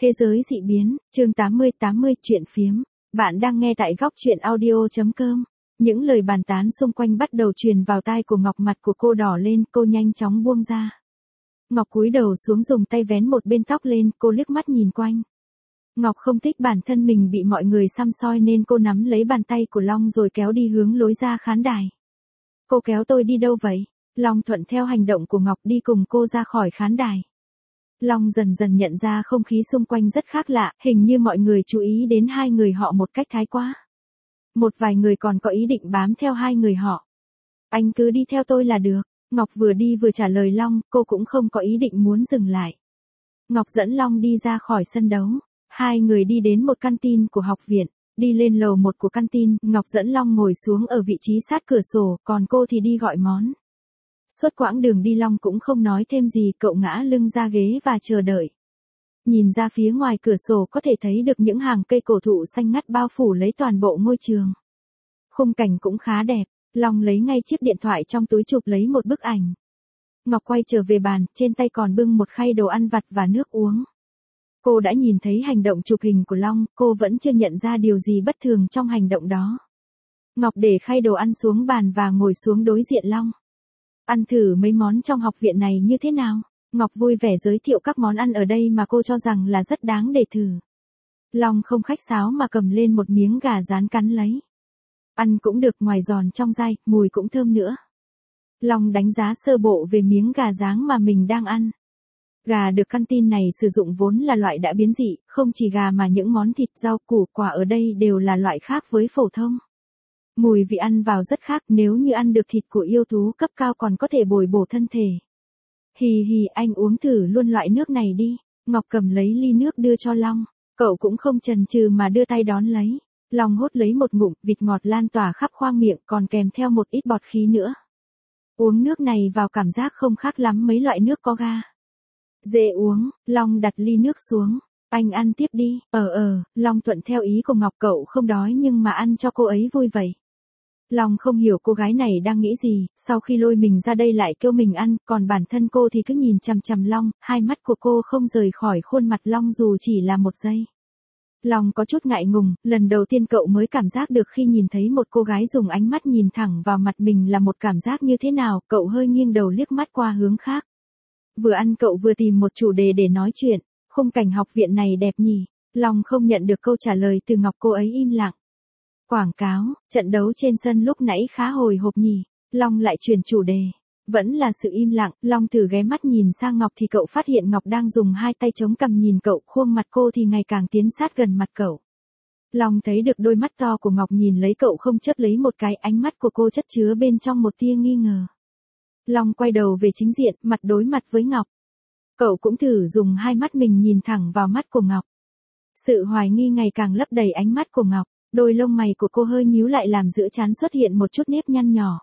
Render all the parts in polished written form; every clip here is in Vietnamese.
Thế giới dị biến, chương 80 chuyện phiếm. Bạn đang nghe tại góc truyện audio.com. Những lời bàn tán xung quanh bắt đầu truyền vào tai của Ngọc, mặt của cô đỏ lên, cô nhanh chóng buông ra. Ngọc cúi đầu xuống dùng tay vén một bên tóc lên, cô liếc mắt nhìn quanh. Ngọc không thích bản thân mình bị mọi người săm soi nên cô nắm lấy bàn tay của Long rồi kéo đi hướng lối ra khán đài. Cô kéo tôi đi đâu vậy? Long thuận theo hành động của Ngọc đi cùng cô ra khỏi khán đài. Long dần dần nhận ra không khí xung quanh rất khác lạ, hình như mọi người chú ý đến hai người họ một cách thái quá. Một vài người còn có ý định bám theo hai người họ. Anh cứ đi theo tôi là được. Ngọc vừa đi vừa trả lời Long, cô cũng không có ý định muốn dừng lại. Ngọc dẫn Long đi ra khỏi sân đấu. Hai người đi đến một căn tin của học viện. Đi lên lầu 1 của căn tin, Ngọc dẫn Long ngồi xuống ở vị trí sát cửa sổ, còn cô thì đi gọi món. Suốt quãng đường đi Long cũng không nói thêm gì, cậu ngã lưng ra ghế và chờ đợi. Nhìn ra phía ngoài cửa sổ có thể thấy được những hàng cây cổ thụ xanh ngắt bao phủ lấy toàn bộ ngôi trường. Khung cảnh cũng khá đẹp, Long lấy ngay chiếc điện thoại trong túi chụp lấy một bức ảnh. Ngọc quay trở về bàn, trên tay còn bưng một khay đồ ăn vặt và nước uống. Cô đã nhìn thấy hành động chụp hình của Long, cô vẫn chưa nhận ra điều gì bất thường trong hành động đó. Ngọc để khay đồ ăn xuống bàn và ngồi xuống đối diện Long. Ăn thử mấy món trong học viện này như thế nào? Ngọc vui vẻ giới thiệu các món ăn ở đây mà cô cho rằng là rất đáng để thử. Long không khách sáo mà cầm lên một miếng gà rán cắn lấy. Ăn cũng được, ngoài giòn trong dai, mùi cũng thơm nữa. Long đánh giá sơ bộ về miếng gà rán mà mình đang ăn. Gà được căn tin này sử dụng vốn là loại đã biến dị, không chỉ gà mà những món thịt, rau củ quả ở đây đều là loại khác với phổ thông. Mùi vị ăn vào rất khác, nếu như ăn được thịt của yêu thú cấp cao còn có thể bồi bổ thân thể. Hì hì, anh uống thử luôn loại nước này đi. Ngọc cầm lấy ly nước đưa cho Long. Cậu cũng không chần chừ mà đưa tay đón lấy. Long hốt lấy một ngụm, vịt ngọt lan tỏa khắp khoang miệng, còn kèm theo một ít bọt khí nữa. Uống nước này vào cảm giác không khác lắm mấy loại nước có ga. Dễ uống. Long đặt ly nước xuống. Anh ăn tiếp đi. Long thuận theo ý của Ngọc, cậu không đói nhưng mà ăn cho cô ấy vui vậy. Long không hiểu cô gái này đang nghĩ gì, sau khi lôi mình ra đây lại kêu mình ăn, còn bản thân cô thì cứ nhìn chằm chằm Long, hai mắt của cô không rời khỏi khuôn mặt Long dù chỉ là một giây. Long có chút ngại ngùng, lần đầu tiên cậu mới cảm giác được khi nhìn thấy một cô gái dùng ánh mắt nhìn thẳng vào mặt mình là một cảm giác như thế nào, cậu hơi nghiêng đầu liếc mắt qua hướng khác. Vừa ăn cậu vừa tìm một chủ đề để nói chuyện, khung cảnh học viện này đẹp nhỉ. Long không nhận được câu trả lời từ Ngọc, cô ấy im lặng. Quảng cáo, trận đấu trên sân lúc nãy khá hồi hộp nhỉ. Long lại chuyển chủ đề. Vẫn là sự im lặng, Long thử ghé mắt nhìn sang Ngọc thì cậu phát hiện Ngọc đang dùng hai tay chống cằm nhìn cậu, khuôn mặt cô thì ngày càng tiến sát gần mặt cậu. Long thấy được đôi mắt to của Ngọc nhìn lấy cậu không chớp lấy một cái, ánh mắt của cô chất chứa bên trong một tia nghi ngờ. Long quay đầu về chính diện, mặt đối mặt với Ngọc. Cậu cũng thử dùng hai mắt mình nhìn thẳng vào mắt của Ngọc. Sự hoài nghi ngày càng lấp đầy ánh mắt của Ngọc. Đôi lông mày của cô hơi nhíu lại làm giữa trán xuất hiện một chút nếp nhăn nhỏ.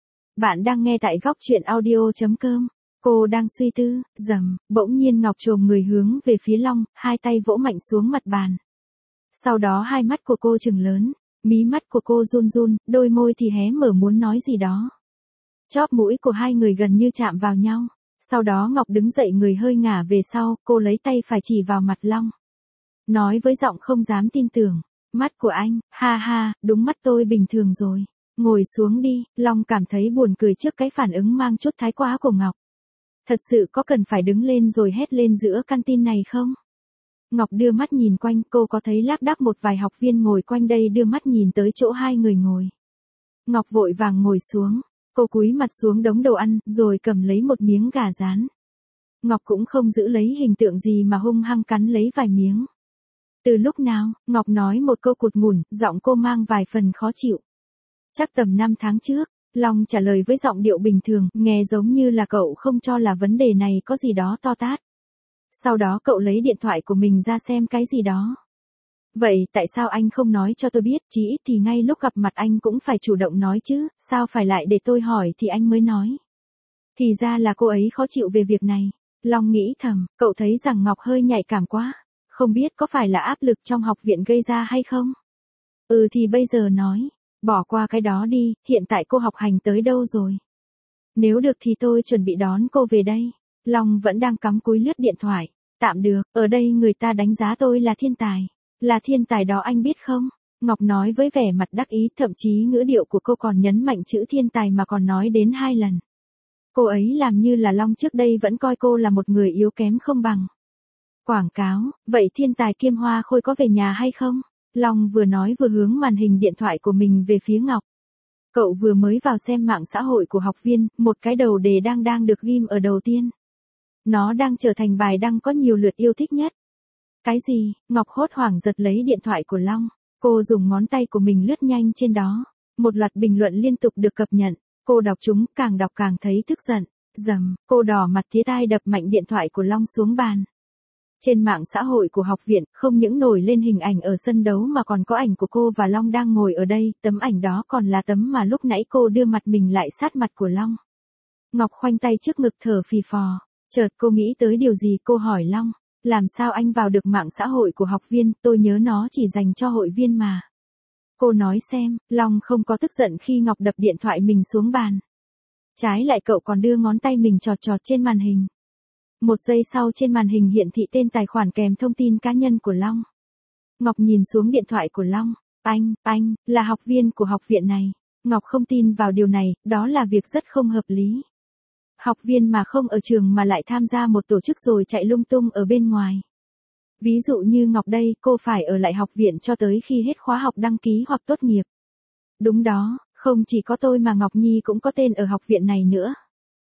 Bạn đang nghe tại góc truyện audio.com. Cô đang suy tư, bỗng nhiên Ngọc chồm người hướng về phía Long, hai tay vỗ mạnh xuống mặt bàn. Sau đó hai mắt của cô trừng lớn, mí mắt của cô run run, đôi môi thì hé mở muốn nói gì đó. Chóp mũi của hai người gần như chạm vào nhau. Sau đó Ngọc đứng dậy, người hơi ngả về sau, cô lấy tay phải chỉ vào mặt Long. Nói với giọng không dám tin tưởng. Mắt của anh, ha ha, đúng mắt tôi bình thường rồi. Ngồi xuống đi. Long cảm thấy buồn cười trước cái phản ứng mang chút thái quá của Ngọc. Thật sự có cần phải đứng lên rồi hét lên giữa căn tin này không? Ngọc đưa mắt nhìn quanh, cô có thấy lác đác một vài học viên ngồi quanh đây đưa mắt nhìn tới chỗ hai người ngồi. Ngọc vội vàng ngồi xuống, cô cúi mặt xuống đống đồ ăn, rồi cầm lấy một miếng gà rán. Ngọc cũng không giữ lấy hình tượng gì mà hung hăng cắn lấy vài miếng. Từ lúc nào? Ngọc nói một câu cụt ngủn, giọng cô mang vài phần khó chịu. Chắc tầm 5 tháng trước. Long trả lời với giọng điệu bình thường, nghe giống như là cậu không cho là vấn đề này có gì đó to tát. Sau đó cậu lấy điện thoại của mình ra xem cái gì đó. Vậy tại sao anh không nói cho tôi biết, chí ít thì ngay lúc gặp mặt anh cũng phải chủ động nói chứ, sao phải lại để tôi hỏi thì anh mới nói. Thì ra là cô ấy khó chịu về việc này. Long nghĩ thầm, cậu thấy rằng Ngọc hơi nhạy cảm quá. Không biết có phải là áp lực trong học viện gây ra hay không? Thì bây giờ nói. Bỏ qua cái đó đi, hiện tại cô học hành tới đâu rồi? Nếu được thì tôi chuẩn bị đón cô về đây. Long vẫn đang cắm cúi lướt điện thoại. Tạm được, ở đây người ta đánh giá tôi là thiên tài. Là thiên tài đó anh biết không? Ngọc nói với vẻ mặt đắc ý, thậm chí ngữ điệu của cô còn nhấn mạnh chữ thiên tài mà còn nói đến 2 lần. Cô ấy làm như là Long trước đây vẫn coi cô là một người yếu kém không bằng. Quảng cáo, vậy thiên tài Kiêm Hoa Khôi có về nhà hay không? Long vừa nói vừa hướng màn hình điện thoại của mình về phía Ngọc. Cậu vừa mới vào xem mạng xã hội của học viên, một cái đầu đề đang được ghim ở đầu tiên. Nó đang trở thành bài đăng có nhiều lượt yêu thích nhất. Cái gì? Ngọc hốt hoảng giật lấy điện thoại của Long. Cô dùng ngón tay của mình lướt nhanh trên đó. Một loạt bình luận liên tục được cập nhật. Cô đọc chúng, càng đọc càng thấy tức giận. Dầm, cô đỏ mặt tía tai đập mạnh điện thoại của Long xuống bàn. Trên mạng xã hội của học viện, không những nổi lên hình ảnh ở sân đấu mà còn có ảnh của cô và Long đang ngồi ở đây, tấm ảnh đó còn là tấm mà lúc nãy cô đưa mặt mình lại sát mặt của Long. Ngọc khoanh tay trước ngực thở phì phò, chợt cô nghĩ tới điều gì, cô hỏi Long, làm sao anh vào được mạng xã hội của học viên, tôi nhớ nó chỉ dành cho hội viên mà. Cô nói xem, Long không có tức giận khi Ngọc đập điện thoại mình xuống bàn. Trái lại cậu còn đưa ngón tay mình chọt trên màn hình. Một giây sau trên màn hình hiện thị tên tài khoản kèm thông tin cá nhân của Long. Ngọc nhìn xuống điện thoại của Long. Anh, là học viên của học viện này. Ngọc không tin vào điều này, đó là việc rất không hợp lý. Học viên mà không ở trường mà lại tham gia một tổ chức rồi chạy lung tung ở bên ngoài. Ví dụ như Ngọc đây, cô phải ở lại học viện cho tới khi hết khóa học đăng ký hoặc tốt nghiệp. Đúng đó, không chỉ có tôi mà Ngọc Nhi cũng có tên ở học viện này nữa.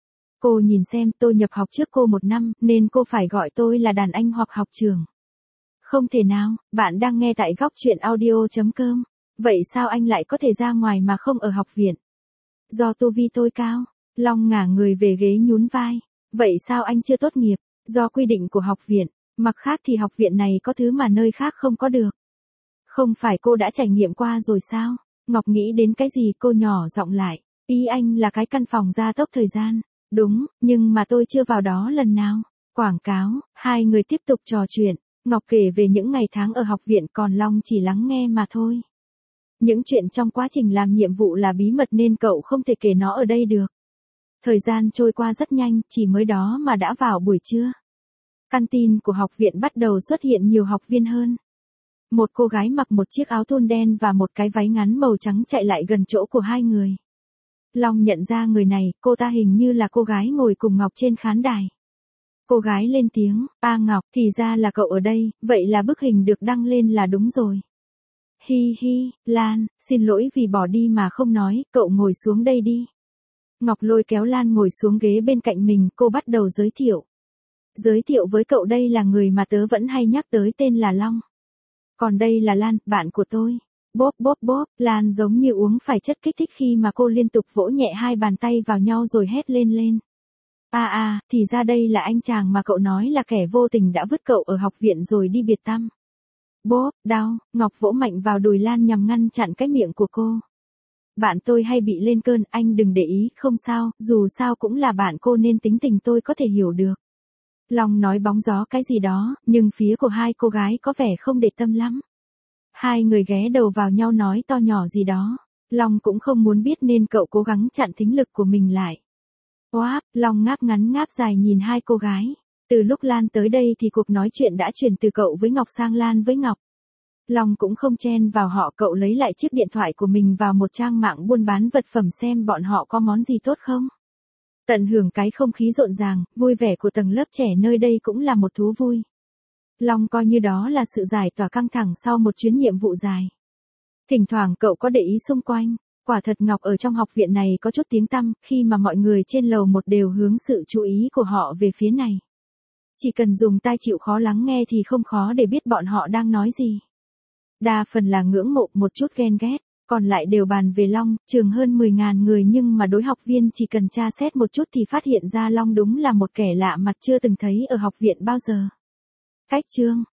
Cô nhìn xem, tôi nhập học trước cô 1 năm, nên cô phải gọi tôi là đàn anh hoặc học trưởng. Không thể nào, bạn đang nghe tại góc truyện audio.com. Vậy sao anh lại có thể ra ngoài mà không ở học viện? Do tu vi tôi cao. Long ngả người về ghế nhún vai. Vậy sao anh chưa tốt nghiệp? Do quy định của học viện. Mặt khác thì học viện này có thứ mà nơi khác không có được. Không phải cô đã trải nghiệm qua rồi sao? Ngọc nghĩ đến cái gì, cô nhỏ giọng lại. Ý anh là cái căn phòng gia tốc thời gian. Đúng, nhưng mà tôi chưa vào đó lần nào. Quảng cáo, hai người tiếp tục trò chuyện. Ngọc kể về những ngày tháng ở học viện, còn Long chỉ lắng nghe mà thôi. Những chuyện trong quá trình làm nhiệm vụ là bí mật nên cậu không thể kể nó ở đây được. Thời gian trôi qua rất nhanh, chỉ mới đó mà đã vào buổi trưa. Căn tin của học viện bắt đầu xuất hiện nhiều học viên hơn. Một cô gái mặc một chiếc áo thun đen và một cái váy ngắn màu trắng chạy lại gần chỗ của hai người. Long nhận ra người này, cô ta hình như là cô gái ngồi cùng Ngọc trên khán đài. Cô gái lên tiếng, Ngọc, thì ra là cậu ở đây, vậy là bức hình được đăng lên là đúng rồi. Hi, Lan, xin lỗi vì bỏ đi mà không nói, cậu ngồi xuống đây đi. Ngọc lôi kéo Lan ngồi xuống ghế bên cạnh mình, cô bắt đầu giới thiệu. Giới thiệu với cậu, đây là người mà tớ vẫn hay nhắc tới, tên là Long. Còn đây là Lan, bạn của tôi. Bóp, Lan giống như uống phải chất kích thích khi mà cô liên tục vỗ nhẹ hai bàn tay vào nhau rồi hét lên. Thì ra đây là anh chàng mà cậu nói là kẻ vô tình đã vứt cậu ở học viện rồi đi biệt tăm. Bóp, đau, Ngọc vỗ mạnh vào đùi Lan nhằm ngăn chặn cái miệng của cô. Bạn tôi hay bị lên cơn, anh đừng để ý, không sao, dù sao cũng là bạn cô nên tính tình tôi có thể hiểu được. Long nói bóng gió cái gì đó, nhưng phía của hai cô gái có vẻ không để tâm lắm. Hai người ghé đầu vào nhau nói to nhỏ gì đó. Long cũng không muốn biết nên cậu cố gắng chặn thính lực của mình lại. Long ngáp ngắn ngáp dài nhìn hai cô gái. Từ lúc Lan tới đây thì cuộc nói chuyện đã chuyển từ cậu với Ngọc sang Lan với Ngọc. Long cũng không chen vào họ, cậu lấy lại chiếc điện thoại của mình vào một trang mạng buôn bán vật phẩm xem bọn họ có món gì tốt không. Tận hưởng cái không khí rộn ràng, vui vẻ của tầng lớp trẻ nơi đây cũng là một thú vui. Long coi như đó là sự giải tỏa căng thẳng sau một chuyến nhiệm vụ dài. Thỉnh thoảng cậu có để ý xung quanh, quả thật Ngọc ở trong học viện này có chút tiếng tăm, khi mà mọi người trên lầu 1 đều hướng sự chú ý của họ về phía này. Chỉ cần dùng tai chịu khó lắng nghe thì không khó để biết bọn họ đang nói gì. Đa phần là ngưỡng mộ, một chút ghen ghét, còn lại đều bàn về Long, trường hơn 10.000 người nhưng mà đối học viên chỉ cần tra xét một chút thì phát hiện ra Long đúng là một kẻ lạ mặt chưa từng thấy ở học viện bao giờ. Cách chương